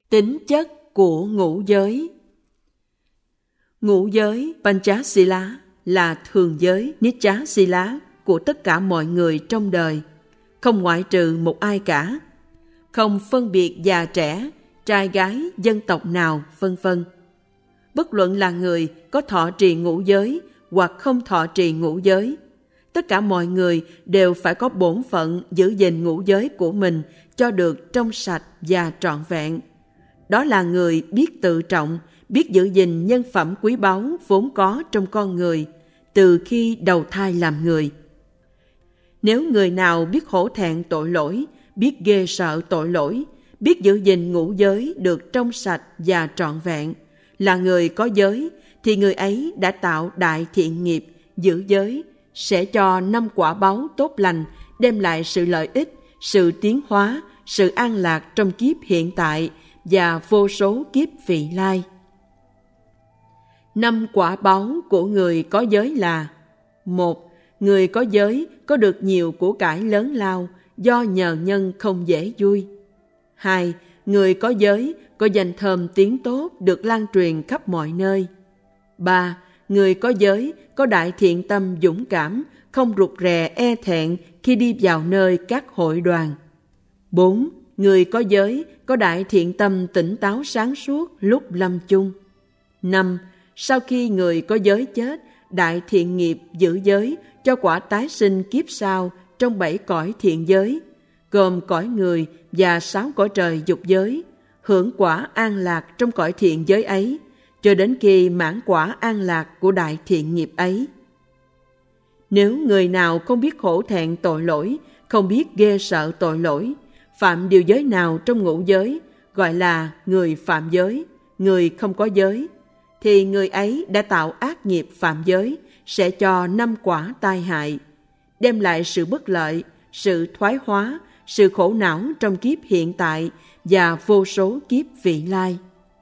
Tính chất của ngũ giới. Ngũ giới Panchasila là thường giới Nityasila của tất cả mọi người trong đời, không ngoại trừ một ai cả, không phân biệt già trẻ, trai gái, dân tộc nào, vân vân. Bất luận là người có thọ trì ngũ giới hoặc không thọ trì ngũ giới, tất cả mọi người đều phải có bổn phận giữ gìn ngũ giới của mình cho được trong sạch và trọn vẹn. Đó là người biết tự trọng, biết giữ gìn nhân phẩm quý báu vốn có trong con người từ khi đầu thai làm người. Nếu người nào biết hổ thẹn tội lỗi, biết ghê sợ tội lỗi, biết giữ gìn ngũ giới được trong sạch và trọn vẹn, là người có giới, thì người ấy đã tạo đại thiện nghiệp, giữ giới, sẽ cho 5 quả báu tốt lành, đem lại sự lợi ích, sự tiến hóa, sự an lạc trong kiếp hiện tại và vô số kiếp vị lai. 5 quả báu của người có giới là: 1. Người có giới có được nhiều của cải lớn lao do nhờ nhân không dễ vui. 2. Người có giới có danh thơm tiếng tốt được lan truyền khắp mọi nơi. 3. Người có giới có đại thiện tâm dũng cảm, không rụt rè e thẹn khi đi vào nơi các hội đoàn. 4. Người có giới có đại thiện tâm tỉnh táo sáng suốt lúc lâm chung. 5. Sau khi người có giới chết, đại thiện nghiệp giữ giới cho quả tái sinh kiếp sau trong 7 cõi thiện giới, gồm cõi người và 6 cõi trời dục giới, hưởng quả an lạc trong cõi thiện giới ấy, cho đến khi mãn quả an lạc của đại thiện nghiệp ấy. Nếu người nào không biết hổ thẹn tội lỗi, không biết ghê sợ tội lỗi, phạm điều giới nào trong ngũ giới, gọi là người phạm giới, người không có giới, thì người ấy đã tạo ác nghiệp phạm giới, sẽ cho 5 quả tai hại, đem lại sự bất lợi, sự thoái hóa, sự khổ não trong kiếp hiện tại và vô số kiếp vị lai.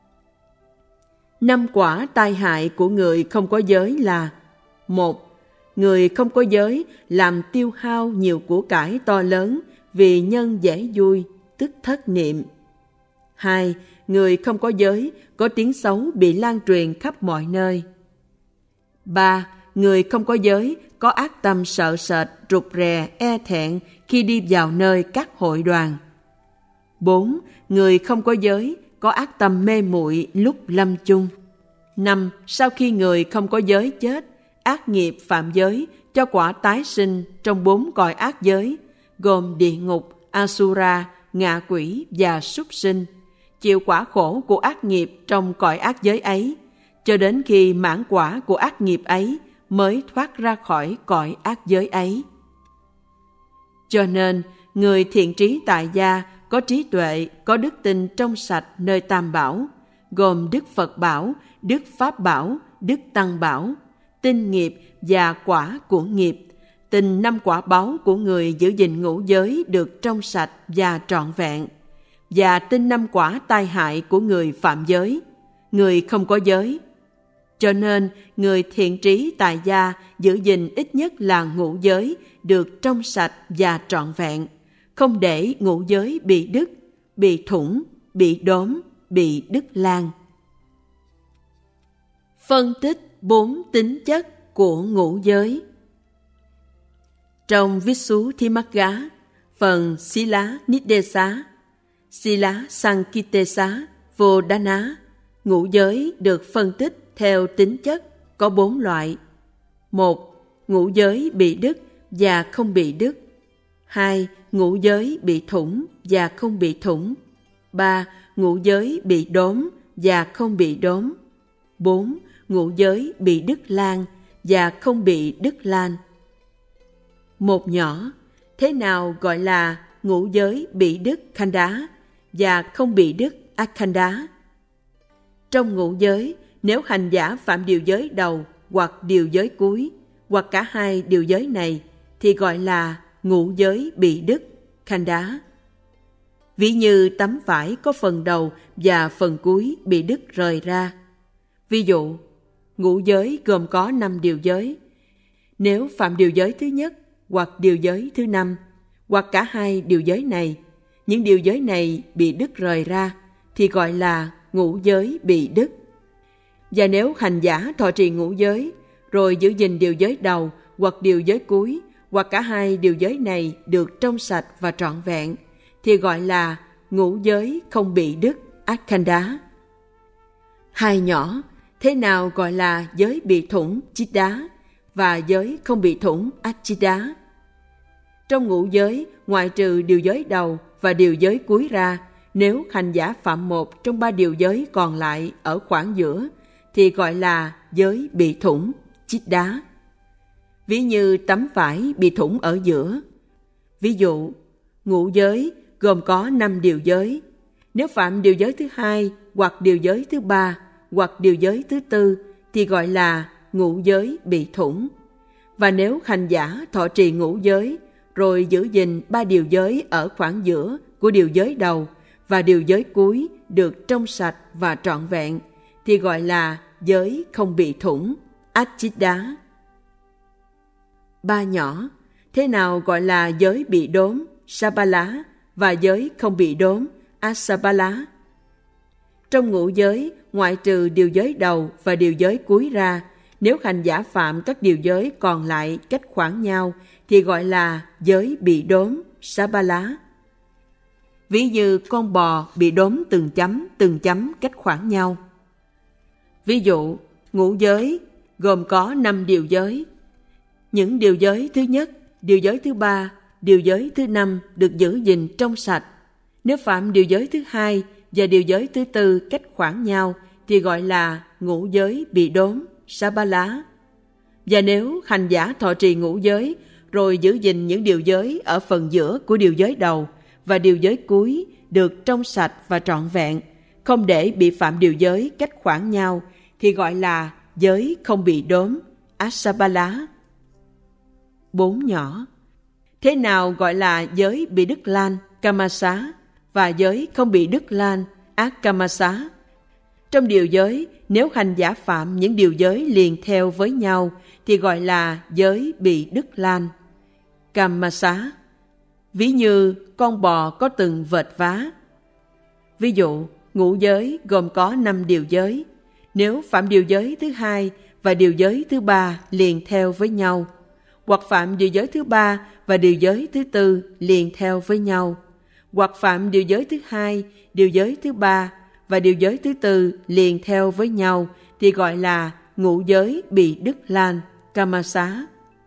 5 quả tai hại của người không có giới là: 1. Người không có giới làm tiêu hao nhiều của cải to lớn vì nhân dễ vui, tức thất niệm. 2. Người không có giới có tiếng xấu bị lan truyền khắp mọi nơi. 3. Người không có giới có ác tâm sợ sệt, rụt rè, e thẹn khi đi vào nơi các hội đoàn. 4. Người không có giới có ác tâm mê muội lúc lâm chung. 5. Sau khi người không có giới chết, ác nghiệp phạm giới cho quả tái sinh trong 4 cõi ác giới, gồm địa ngục, Asura, ngạ quỷ và súc sinh, chịu quả khổ của ác nghiệp trong cõi ác giới ấy, cho đến khi mãn quả của ác nghiệp ấy mới thoát ra khỏi cõi ác giới ấy. Cho nên, người thiện trí tại gia có trí tuệ, có đức tin trong sạch nơi Tam Bảo, gồm Đức Phật Bảo, Đức Pháp Bảo, Đức Tăng Bảo, tin nghiệp và quả của nghiệp, tin 5 quả báu của người giữ gìn ngũ giới được trong sạch và trọn vẹn, và tin 5 quả tai hại của người phạm giới, người không có giới. Cho nên, người thiện trí tại gia giữ gìn ít nhất là ngũ giới được trong sạch và trọn vẹn, không để ngũ giới bị đứt, bị thủng, bị đốm, bị đứt lan. Phân tích 4 tính chất của ngũ giới. Trong Visuddhimagga, phần Sila Niddesa, Sila Sankitesa, Vodana, ngũ giới được phân tích theo tính chất có 4 loại. 1. Ngũ giới bị đứt và không bị đứt. 2. Ngũ giới bị thủng và không bị thủng. 3. Ngũ giới bị đốm và không bị đốm. 4. Ngũ giới bị đứt lan và không bị đứt lan. Một nhỏ, thế nào gọi là ngũ giới bị đứt khanda và không bị đứt akhanda? Trong ngũ giới, nếu hành giả phạm điều giới đầu hoặc điều giới cuối, hoặc cả hai điều giới này, thì gọi là ngũ giới bị đứt khanda. Ví như tấm vải có phần đầu và phần cuối bị đứt rời ra. Ví dụ, ngũ giới gồm có 5 điều giới. Nếu phạm điều giới thứ nhất hoặc điều giới thứ 5, hoặc cả hai điều giới này, những điều giới này bị đứt rời ra, thì gọi là ngũ giới bị đứt. Và nếu hành giả thọ trì ngũ giới, rồi giữ gìn điều giới đầu hoặc điều giới cuối, hoặc cả hai điều giới này được trong sạch và trọn vẹn, thì gọi là ngũ giới không bị đứt, Akhanda. Hai nhỏ, thế nào gọi là giới bị thủng, Chitta, và giới không bị thủng, Achitta? Trong ngũ giới, ngoại trừ điều giới đầu và điều giới cuối ra, nếu hành giả phạm một trong ba điều giới còn lại ở khoảng giữa, thì gọi là giới bị thủng, Chitta. Ví như tấm vải bị thủng ở giữa. Ví dụ, ngũ giới gồm có 5 điều giới. Nếu phạm điều giới thứ hai, hoặc điều giới thứ ba, hoặc điều giới thứ tư, thì gọi là ngũ giới bị thủng. Và nếu hành giả thọ trì ngũ giới, rồi giữ gìn 3 điều giới ở khoảng giữa của điều giới đầu và điều giới cuối được trong sạch và trọn vẹn, thì gọi là giới không bị thủng, Achitta. Ba nhỏ, thế nào gọi là giới bị đốm, Sabala, và giới không bị đốm, Asabala? Trong ngũ giới, ngoại trừ điều giới đầu và điều giới cuối ra, nếu hành giả phạm các điều giới còn lại cách khoảng nhau, thì gọi là giới bị đốm, Sabala. Ví như con bò bị đốm từng chấm cách khoảng nhau. Ví dụ, ngũ giới gồm có 5 điều giới. Những điều giới thứ nhất, điều giới thứ ba, điều giới thứ năm được giữ gìn trong sạch. Nếu phạm điều giới thứ hai và điều giới thứ tư cách khoảng nhau, thì gọi là ngũ giới bị đốm, Sabala. Và nếu hành giả thọ trì ngũ giới, rồi giữ gìn những điều giới ở phần giữa của điều giới đầu và điều giới cuối được trong sạch và trọn vẹn, không để bị phạm điều giới cách khoảng nhau, thì gọi là giới không bị đốm, Asabala. Bốn nhỏ, thế nào gọi là giới bị đứt lan, Kamasa, và giới không bị đứt lan, Akamasa? Trong điều giới, nếu hành giả phạm những điều giới liền theo với nhau, thì gọi là giới bị đứt lan, Kamasa. Ví như con bò có từng vệt vá. Ví dụ, ngũ giới gồm có 5 điều giới. Nếu phạm điều giới thứ hai và điều giới thứ ba liền theo với nhau, hoặc phạm điều giới thứ ba và điều giới thứ tư liền theo với nhau, hoặc phạm điều giới thứ hai, điều giới thứ ba và điều giới thứ tư liền theo với nhau, thì gọi là ngũ giới bị đứt lan, Kamasa.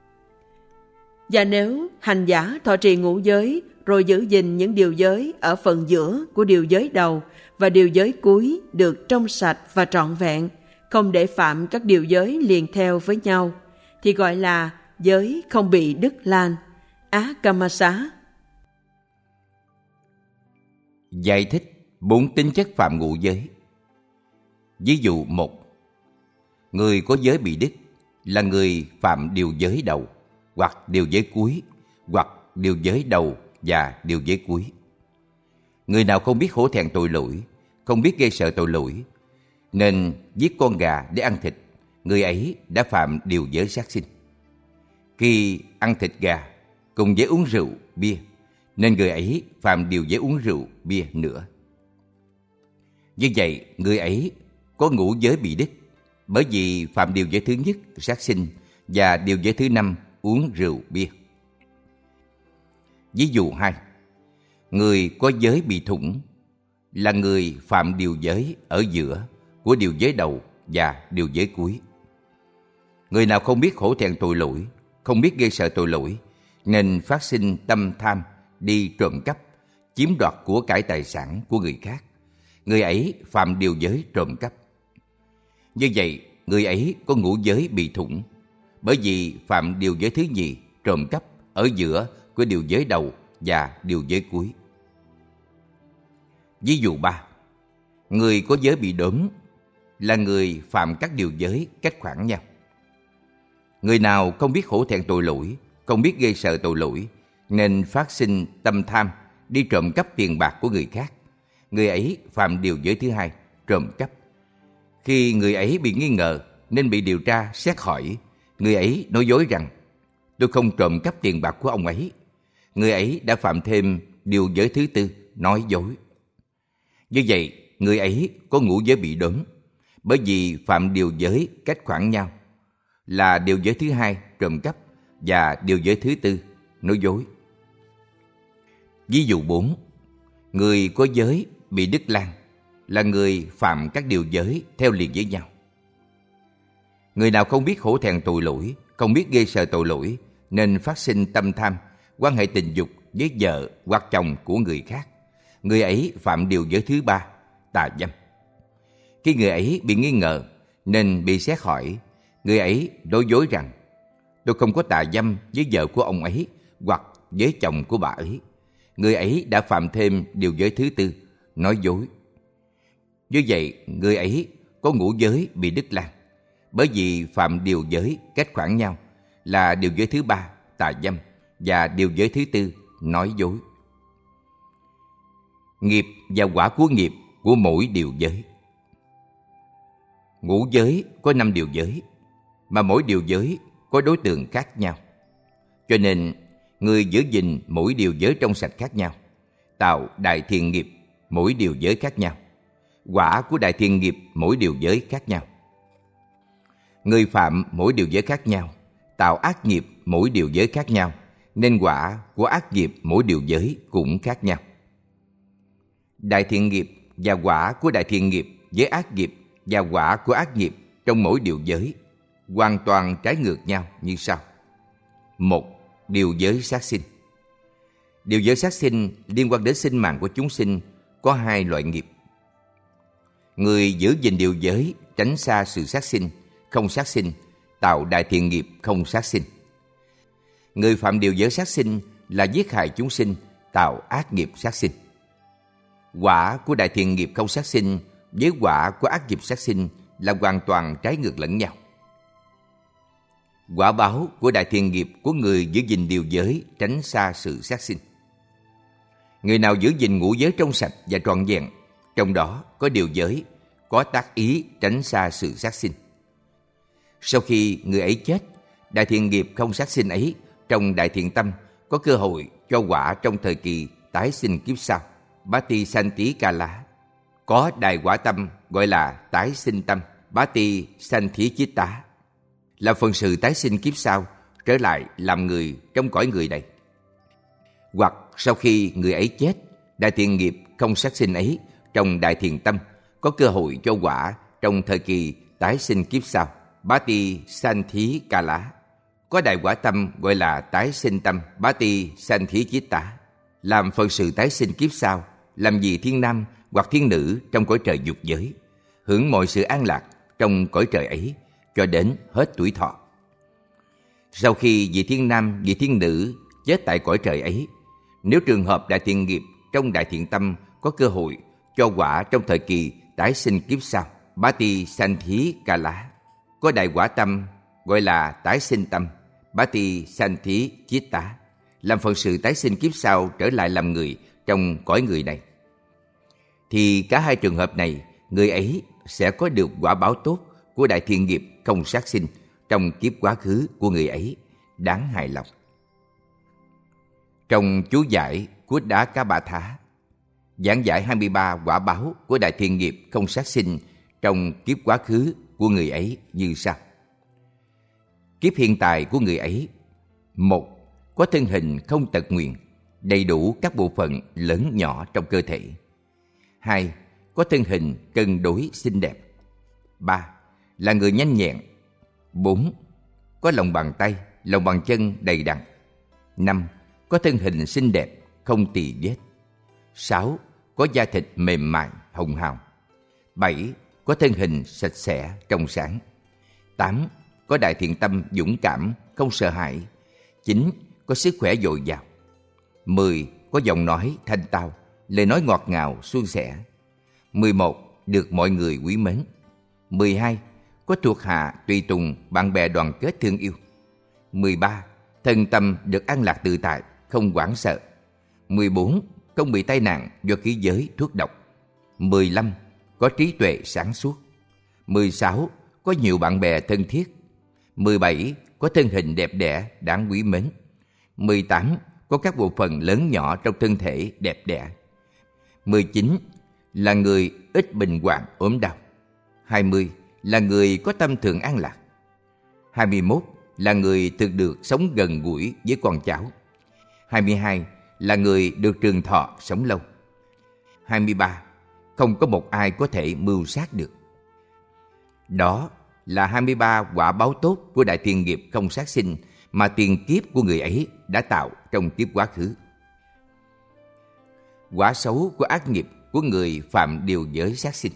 Và nếu hành giả thọ trì ngũ giới, rồi giữ gìn những điều giới ở phần giữa của điều giới đầu và điều giới cuối được trong sạch và trọn vẹn, không để phạm các điều giới liền theo với nhau, thì gọi là giới không bị đứt lan, Akamasa. Giải thích 4 tính chất phạm ngũ giới. Ví dụ 1. Người có giới bị đứt là người phạm điều giới đầu, hoặc điều giới cuối, hoặc điều giới đầu và điều giới cuối. Người nào không biết hổ thẹn tội lỗi, không biết gây sợ tội lỗi, nên giết con gà để ăn thịt, người ấy đã phạm điều giới sát sinh. Khi ăn thịt gà cùng với uống rượu, bia, nên người ấy phạm điều giới uống rượu, bia nữa. Như vậy, người ấy có ngũ giới bị đứt, bởi vì phạm điều giới thứ nhất, sát sinh, và điều giới thứ 5, uống rượu, bia. Ví dụ 2. Người có giới bị thủng là người phạm điều giới ở giữa của điều giới đầu và điều giới cuối. Người nào không biết hổ thẹn tội lỗi, không biết gây sợ tội lỗi, nên phát sinh tâm tham đi trộm cắp, chiếm đoạt của cải tài sản của người khác, người ấy phạm điều giới trộm cắp. Như vậy, người ấy có ngũ giới bị thủng, bởi vì phạm điều giới thứ nhì, trộm cắp, ở giữa của điều giới đầu và điều giới cuối. Ví dụ 3. Người có giới bị đốm là người phạm các điều giới cách khoảng nhau. Người nào không biết hổ thẹn tội lỗi, không biết gây sợ tội lỗi, nên phát sinh tâm tham đi trộm cắp tiền bạc của người khác, người ấy phạm điều giới thứ hai, trộm cắp. Khi người ấy bị nghi ngờ nên bị điều tra xét hỏi, người ấy nói dối rằng tôi không trộm cắp tiền bạc của ông ấy. Người ấy đã phạm thêm điều giới thứ tư, nói dối. Như vậy, người ấy có ngũ giới bị đốn, bởi vì phạm điều giới cách khoảng nhau, là điều giới thứ hai trộm cắp và điều giới thứ tư nói dối. Ví dụ 4. Người có giới bị đứt lan là người phạm các điều giới theo liền với nhau. Người nào không biết hổ thẹn tội lỗi, không biết ghê sợ tội lỗi, nên phát sinh tâm tham, quan hệ tình dục với vợ hoặc chồng của người khác, người ấy phạm điều giới thứ 3, tà dâm. Khi người ấy bị nghi ngờ nên bị xét hỏi, người ấy nói dối rằng tôi không có tà dâm với vợ của ông ấy hoặc với chồng của bà ấy. Người ấy đã phạm thêm điều giới thứ 4, nói dối. Như vậy, người ấy có ngũ giới bị đứt lan, bởi vì phạm điều giới cách khoảng nhau, là điều giới thứ 3, tà dâm, và điều giới thứ 4, nói dối. Nghiệp và quả của nghiệp của mỗi điều giới. Ngũ giới có 5 điều giới, mà mỗi điều giới có đối tượng khác nhau. Cho nên, người giữ gìn mỗi điều giới trong sạch khác nhau, tạo đại thiện nghiệp mỗi điều giới khác nhau. Quả của đại thiện nghiệp mỗi điều giới khác nhau. Người phạm mỗi điều giới khác nhau, tạo ác nghiệp mỗi điều giới khác nhau, nên quả của ác nghiệp mỗi điều giới cũng khác nhau. Đại thiện nghiệp và quả của đại thiện nghiệp với ác nghiệp và quả của ác nghiệp trong mỗi điều giới hoàn toàn trái ngược nhau như sau. 1. Điều giới sát sinh. Điều giới sát sinh liên quan đến sinh mạng của chúng sinh có 2 loại nghiệp. Người giữ gìn điều giới, tránh xa sự sát sinh, không sát sinh, tạo đại thiện nghiệp không sát sinh. Người phạm điều giới sát sinh là giết hại chúng sinh, tạo ác nghiệp sát sinh. Quả của đại thiện nghiệp không sát sinh với quả của ác nghiệp sát sinh là hoàn toàn trái ngược lẫn nhau. Quả báo của đại thiện nghiệp của người giữ gìn điều giới, tránh xa sự sát sinh. Người nào giữ gìn ngũ giới trong sạch và trọn vẹn, trong đó có điều giới, có tác ý tránh xa sự sát sinh. Sau khi người ấy chết, đại thiện nghiệp không sát sinh ấy trong đại thiện tâm có cơ hội cho quả trong thời kỳ tái sinh kiếp sau, Bati Santi Kala. Có đại quả tâm gọi là tái sinh tâm, Bati Santi Chitta, là phần sự tái sinh kiếp sau, trở lại làm người trong cõi người này. Hoặc sau khi người ấy chết, đại thiện nghiệp không sát sinh ấy trong đại thiện tâm có cơ hội cho quả trong thời kỳ tái sinh kiếp sau, Bati Santi Kala. Có đại quả tâm gọi là tái sinh tâm, Bati Santi Chitta, làm phần sự tái sinh kiếp sau, làm vị thiên nam hoặc thiên nữ trong cõi trời dục giới, hưởng mọi sự an lạc trong cõi trời ấy cho đến hết tuổi thọ. Sau khi vị thiên nam, vị thiên nữ chết tại cõi trời ấy, nếu trường hợp đại thiện nghiệp trong đại thiện tâm có cơ hội cho quả trong thời kỳ tái sinh kiếp sau, Bati Santi Kala. Có đại quả tâm gọi là tái sinh tâm, Bati Santi Chitta, làm phần sự tái sinh kiếp sau trở lại làm người trong cõi người này. Thì cả 2 trường hợp này, người ấy sẽ có được quả báo tốt của đại thiện nghiệp không sát sinh trong kiếp quá khứ của người ấy, đáng hài lòng. Trong chú giải của Đá Cá Bà Thá, giảng giải 23 quả báo của đại thiện nghiệp không sát sinh trong kiếp quá khứ của người ấy như sau. Kiếp hiện tại của người ấy: 1. Có thân hình không tật nguyền, đầy đủ các bộ phận lớn nhỏ trong cơ thể. 2. Có thân hình cân đối xinh đẹp. 3. Là người nhanh nhẹn. 4. Có lòng bàn tay, lòng bàn chân đầy đặn. 5. Có thân hình xinh đẹp, không tì vết. 6. Có da thịt mềm mại, hồng hào. 7. Có thân hình sạch sẽ, trong sáng. 8. Có đại thiện tâm dũng cảm, không sợ hãi. 9. Có sức khỏe dồi dào. 10. Có giọng nói thanh tao, lời nói ngọt ngào, suôn sẻ. 11. Được mọi người quý mến. 12. Có thuộc hạ, tùy tùng, bạn bè đoàn kết thương yêu. 13. Thân tâm được an lạc tự tại, không hoảng sợ. 14. Không bị tai nạn do khí giới, thuốc độc. 15. Có trí tuệ sáng suốt. 16. Có nhiều bạn bè thân thiết. 17. Có thân hình đẹp đẽ, đáng quý mến. 18. Có các bộ phận lớn nhỏ trong thân thể đẹp đẽ. 19. là người ít bệnh hoạn ốm đau. 20 là người có tâm thường an lạc. 21 là người thường được sống gần gũi với con cháu. 22 là người được trường thọ sống lâu. 23 không có một ai có thể mưu sát được. Đó là 23 quả báo tốt của đại thiện nghiệp không sát sinh mà tiền kiếp của người ấy đã tạo trong kiếp quá khứ. Quả xấu của ác nghiệp của người phạm điều giới sát sinh.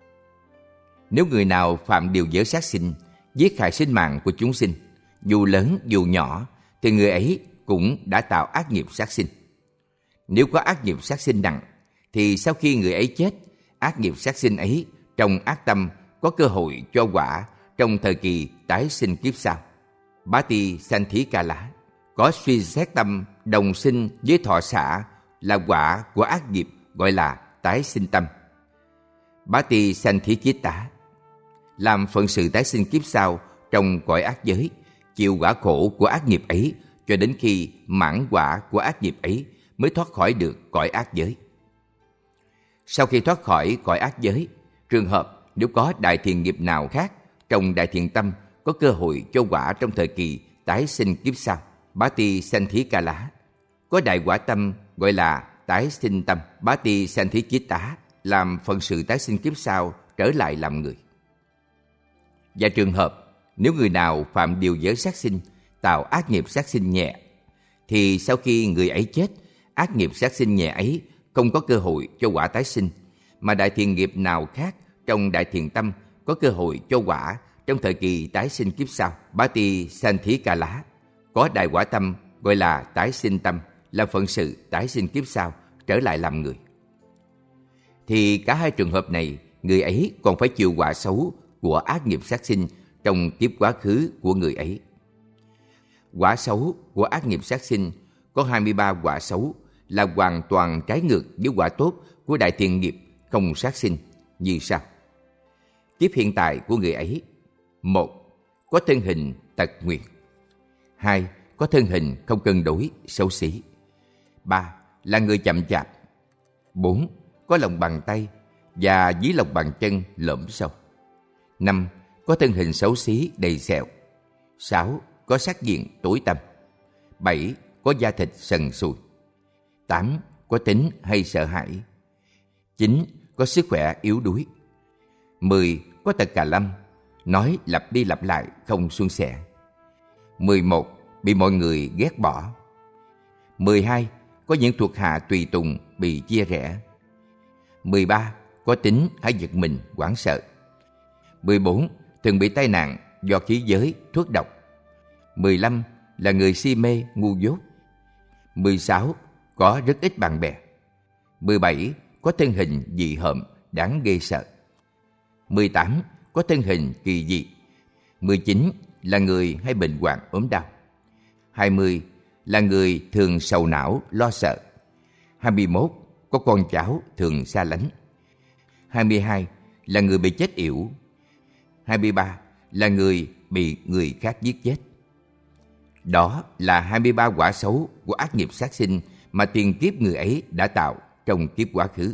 Nếu người nào phạm điều giới sát sinh, giết hại sinh mạng của chúng sinh, dù lớn dù nhỏ, thì người ấy cũng đã tạo ác nghiệp sát sinh. Nếu có ác nghiệp sát sinh nặng, thì sau khi người ấy chết, ác nghiệp sát sinh ấy trong ác tâm có cơ hội cho quả trong thời kỳ tái sinh kiếp sau. Bá Ti Sanh Thí Ca Lá có suy xét tâm đồng sinh với thọ xả là quả của ác nghiệp, gọi là tái sinh tâm. Bá Ti Sanh Thí Chiết Tá làm phận sự tái sinh kiếp sau trong cõi ác giới, chịu quả khổ của ác nghiệp ấy cho đến khi mãn quả của ác nghiệp ấy mới thoát khỏi được cõi ác giới. Sau khi thoát khỏi cõi ác giới, trường hợp nếu có đại thiện nghiệp nào khác trong đại thiện tâm có cơ hội cho quả trong thời kỳ tái sinh kiếp sau, Bá Ti Sanh Thí Ca Lá có đại quả tâm gọi là tái sinh tâm. Bá Ti Sanh Thí Chiết Tá làm phận sự tái sinh kiếp sau trở lại làm người. Và trường hợp nếu người nào phạm điều giới sát sinh, tạo ác nghiệp sát sinh nhẹ, thì sau khi người ấy chết, ác nghiệp sát sinh nhẹ ấy không có cơ hội cho quả tái sinh, mà đại thiện nghiệp nào khác trong đại thiện tâm có cơ hội cho quả trong thời kỳ tái sinh kiếp sau. Bá Ti Sanh Thí Ca Lá có đại quả tâm gọi là tái sinh tâm, là phận sự tái sinh kiếp sau trở lại làm người. Thì cả hai trường hợp này, người ấy còn phải chịu quả xấu của ác nghiệp sát sinh trong kiếp quá khứ của người ấy. Quả xấu của ác nghiệp sát sinh có 23 quả xấu là hoàn toàn trái ngược với quả tốt của đại thiện nghiệp không sát sinh như sau. Kiếp hiện tại của người ấy: 1. Có thân hình tật nguyền. 2. Có thân hình không cân đối, xấu xí. 3. Là người chậm chạp. 4. Có lòng bàn tay và dưới lòng bàn chân lõm sâu. 5. Có thân hình xấu xí đầy sẹo. 6. Có sắc diện tối tăm. 7. Có da thịt sần sùi. 8. Có tính hay sợ hãi. 9. Có sức khỏe yếu đuối. 10. Có tật cà lâm, nói lặp đi lặp lại không suôn sẻ. 11. Bị mọi người ghét bỏ. 12. Có những thuộc hạ tùy tùng bị chia rẽ. 13. Có tính hay giật mình, hoảng sợ. 14. Thường bị tai nạn do khí giới, thuốc độc. 15. Là người si mê, ngu dốt. 16. Có rất ít bạn bè. 17. Có thân hình dị hợm, đáng ghê sợ. 18. Có thân hình kỳ dị. 19. Là người hay bệnh hoạn ốm đau. 20. Là người thường sầu não, lo sợ. 21. Có con cháu thường xa lánh. 22. Là người bị chết yểu. 23. Là người bị người khác giết chết. Đó là 23 quả xấu của ác nghiệp sát sinh mà tiền kiếp người ấy đã tạo trong kiếp quá khứ.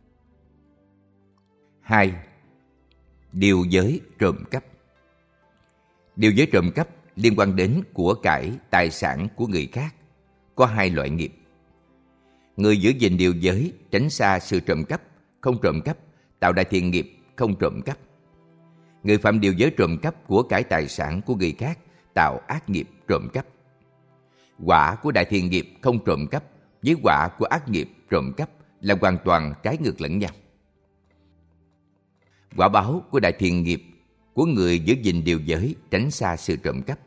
2. Điều giới trộm cắp. Điều giới trộm cắp liên quan đến của cải, tài sản của người khác. Có hai loại nghiệp. Người giữ gìn điều giới, tránh xa sự trộm cắp, không trộm cắp, tạo đại thiện nghiệp, không trộm cắp. Người phạm điều giới trộm cắp của cải tài sản của người khác, tạo ác nghiệp trộm cắp. Quả của đại thiện nghiệp không trộm cắp với quả của ác nghiệp trộm cắp là hoàn toàn trái ngược lẫn nhau. Quả báo của đại thiện nghiệp của người giữ gìn điều giới, tránh xa sự trộm cắp.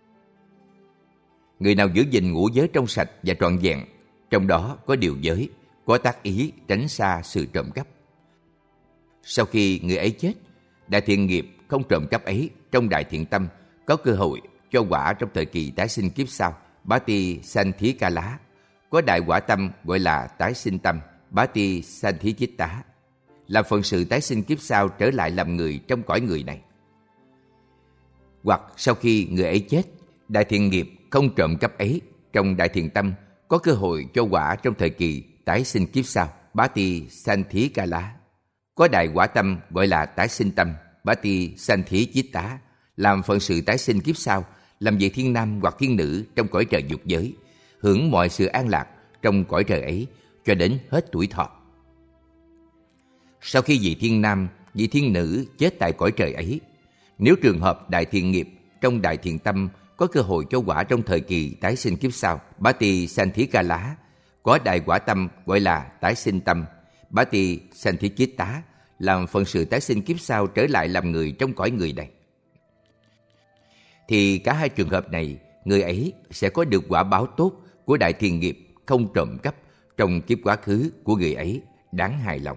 Người nào giữ gìn ngũ giới trong sạch và trọn vẹn, trong đó có điều giới, có tác ý tránh xa sự trộm cắp. Sau khi người ấy chết, đại thiện nghiệp không trộm cắp ấy trong đại thiện tâm có cơ hội cho quả trong thời kỳ tái sinh kiếp sau. Bá Ti Sanh Thí Ca Lá có đại quả tâm gọi là tái sinh tâm. Bá Ti Sanh Thí Chiết Tá là phận sự tái sinh kiếp sau trở lại làm người trong cõi người này. Hoặc sau khi người ấy chết, đại thiện nghiệp không trộm cắp ấy trong đại thiện tâm có cơ hội cho quả trong thời kỳ tái sinh kiếp sau. Bati Santhikala. Có đại quả tâm gọi là tái sinh tâm, Bati Santhicitta, làm phận sự tái sinh kiếp sau, làm vị thiên nam hoặc thiên nữ trong cõi trời dục giới, hưởng mọi sự an lạc trong cõi trời ấy cho đến hết tuổi thọ. Sau khi vị thiên nam, vị thiên nữ chết tại cõi trời ấy, nếu trường hợp đại thiện nghiệp trong đại thiện tâm có cơ hội cho quả trong thời kỳ tái sinh kiếp sau, Bati Santhikala, có đại quả tâm gọi là tái sinh tâm, Bati Santhicitta, làm phận sự tái sinh kiếp sau trở lại làm người trong cõi người này. Thì cả hai trường hợp này, người ấy sẽ có được quả báo tốt của đại thiện nghiệp không trộm cắp trong kiếp quá khứ của người ấy, đáng hài lòng.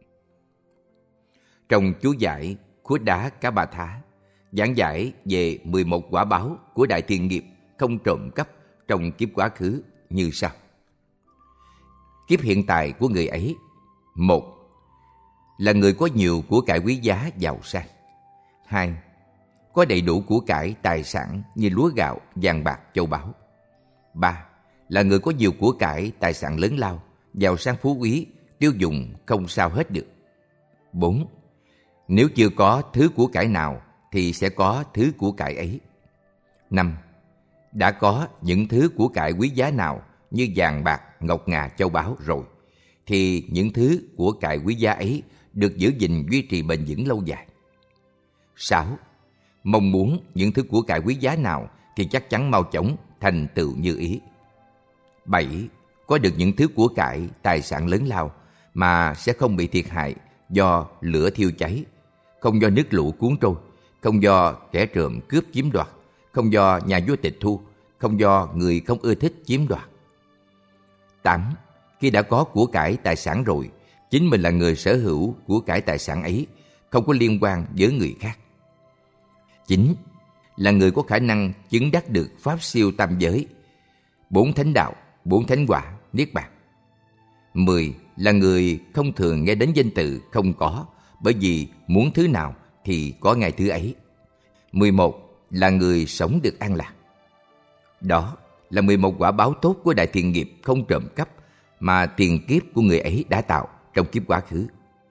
Trong chú giải Khuddá Cá Ba Thá giảng giải về 11 quả báo của đại thiện nghiệp không trộm cắp trong kiếp quá khứ như sau. Kiếp hiện tại của người ấy: 1. Là người có nhiều của cải quý giá giàu sang. 2. Có đầy đủ của cải tài sản như lúa gạo, vàng bạc, châu báu. 3. Là người có nhiều của cải tài sản lớn lao, giàu sang phú quý, tiêu dùng không sao hết được. 4. Nếu chưa có thứ của cải nào thì sẽ có thứ của cải ấy. 5. Đã có những thứ của cải quý giá nào như vàng bạc, ngọc ngà, châu báu rồi, thì những thứ của cải quý giá ấy được giữ gìn duy trì bền vững lâu dài. 6. Mong muốn những thứ của cải quý giá nào thì chắc chắn mau chóng thành tựu như ý. 7. Có được những thứ của cải tài sản lớn lao mà sẽ không bị thiệt hại do lửa thiêu cháy, không do nước lũ cuốn trôi, không do kẻ trộm cướp chiếm đoạt, không do nhà vua tịch thu, không do người không ưa thích chiếm đoạt. 8. Khi đã có của cải tài sản rồi, chính mình là người sở hữu của cải tài sản ấy, không có liên quan với người khác. 9. Là người có khả năng chứng đắc được pháp siêu tam giới, 4 thánh đạo, 4 thánh quả, niết bàn. 10. Là người không thường nghe đến danh từ không có, bởi vì muốn thứ nào thì có ngay thứ ấy. 11. Là người sống được an lạc. Đó là 11 quả báo tốt của đại thiện nghiệp không trộm cắp mà tiền kiếp của người ấy đã tạo trong kiếp quá khứ.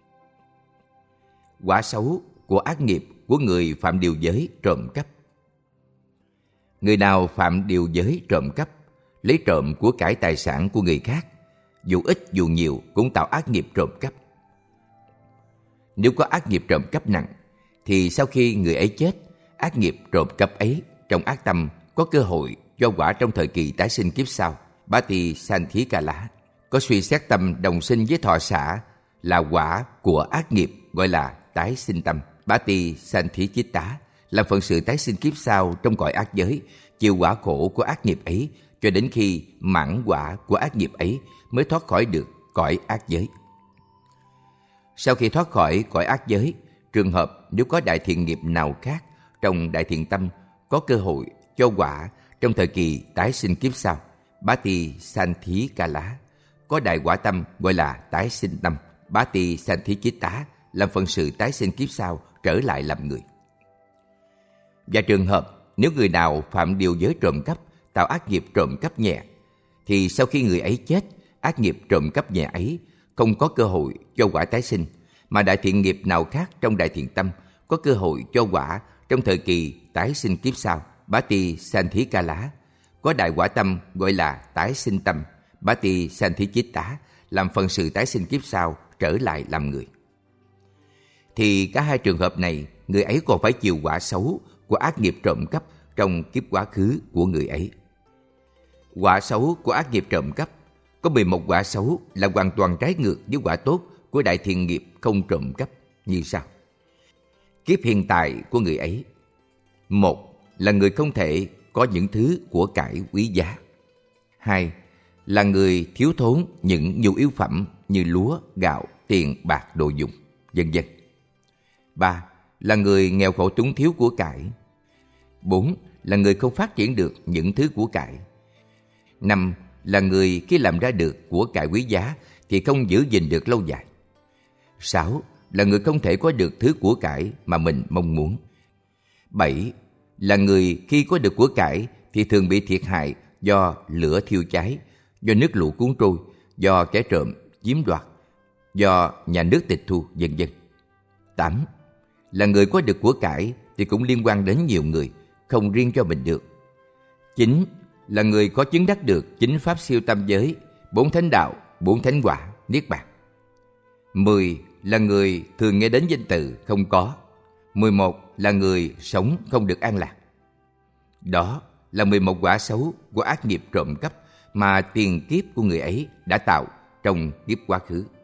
Quả xấu của ác nghiệp của người phạm điều giới trộm cắp. Người nào phạm điều giới trộm cắp, lấy trộm của cải tài sản của người khác, dù ít dù nhiều cũng tạo ác nghiệp trộm cắp. Nếu có ác nghiệp trộm cắp nặng, thì sau khi người ấy chết, ác nghiệp trộm cắp ấy trong ác tâm có cơ hội cho quả trong thời kỳ tái sinh kiếp sau, Bati Santhikala. Có suy xét tâm đồng sinh với thọ xả là quả của ác nghiệp gọi là tái sinh tâm, Bati Santhicitta, làm phận sự tái sinh kiếp sau trong cõi ác giới, chịu quả khổ của ác nghiệp ấy cho đến khi mãn quả của ác nghiệp ấy mới thoát khỏi được cõi ác giới. Sau khi thoát khỏi cõi ác giới, trường hợp nếu có đại thiện nghiệp nào khác trong đại thiện tâm có cơ hội cho quả trong thời kỳ tái sinh kiếp sau, Bati Santhikala, có đại quả tâm gọi là tái sinh tâm, Bati Santhicitta, làm phận sự tái sinh kiếp sau trở lại làm người. Và trường hợp nếu người nào phạm điều giới trộm cắp, tạo ác nghiệp trộm cắp nhẹ, thì sau khi người ấy chết, ác nghiệp trộm cắp nhẹ ấy không có cơ hội cho quả tái sinh, mà đại thiện nghiệp nào khác trong đại thiện tâm có cơ hội cho quả trong thời kỳ tái sinh kiếp sau, Bati Santhikala, có đại quả tâm gọi là tái sinh tâm, Bati Santhicitta, làm phận sự tái sinh kiếp sau trở lại làm người. Thì cả hai trường hợp này, người ấy còn phải chịu quả xấu của ác nghiệp trộm cắp trong kiếp quá khứ của người ấy. Quả xấu của ác nghiệp trộm cắp có 11 quả xấu là hoàn toàn trái ngược với quả tốt của đại thiện nghiệp không trộm cắp như sau. Kiếp hiện tại của người ấy: 1. Là người không thể có những thứ của cải quý giá. 2. Là người thiếu thốn những nhu yếu phẩm như lúa, gạo, tiền, bạc, đồ dùng, vân vân. 3. Là người nghèo khổ túng thiếu của cải. 4. Là người không phát triển được những thứ của cải. 5. Là người khi làm ra được của cải quý giá thì không giữ gìn được lâu dài. 6. Là người không thể có được thứ của cải mà mình mong muốn. 7. Là người khi có được của cải thì thường bị thiệt hại do lửa thiêu cháy, do nước lũ cuốn trôi, do kẻ trộm chiếm đoạt, do nhà nước tịch thu, vân vân. 8. Là người có được của cải thì cũng liên quan đến nhiều người, không riêng cho mình được. 9. Là người có chứng đắc được 9 pháp siêu tam giới, 4 thánh đạo, 4 thánh quả, niết bàn. 10. Là người thường nghe đến danh từ không có. 11. Là người sống không được an lạc. Đó là 11 quả xấu của ác nghiệp trộm cắp mà tiền kiếp của người ấy đã tạo trong kiếp quá khứ.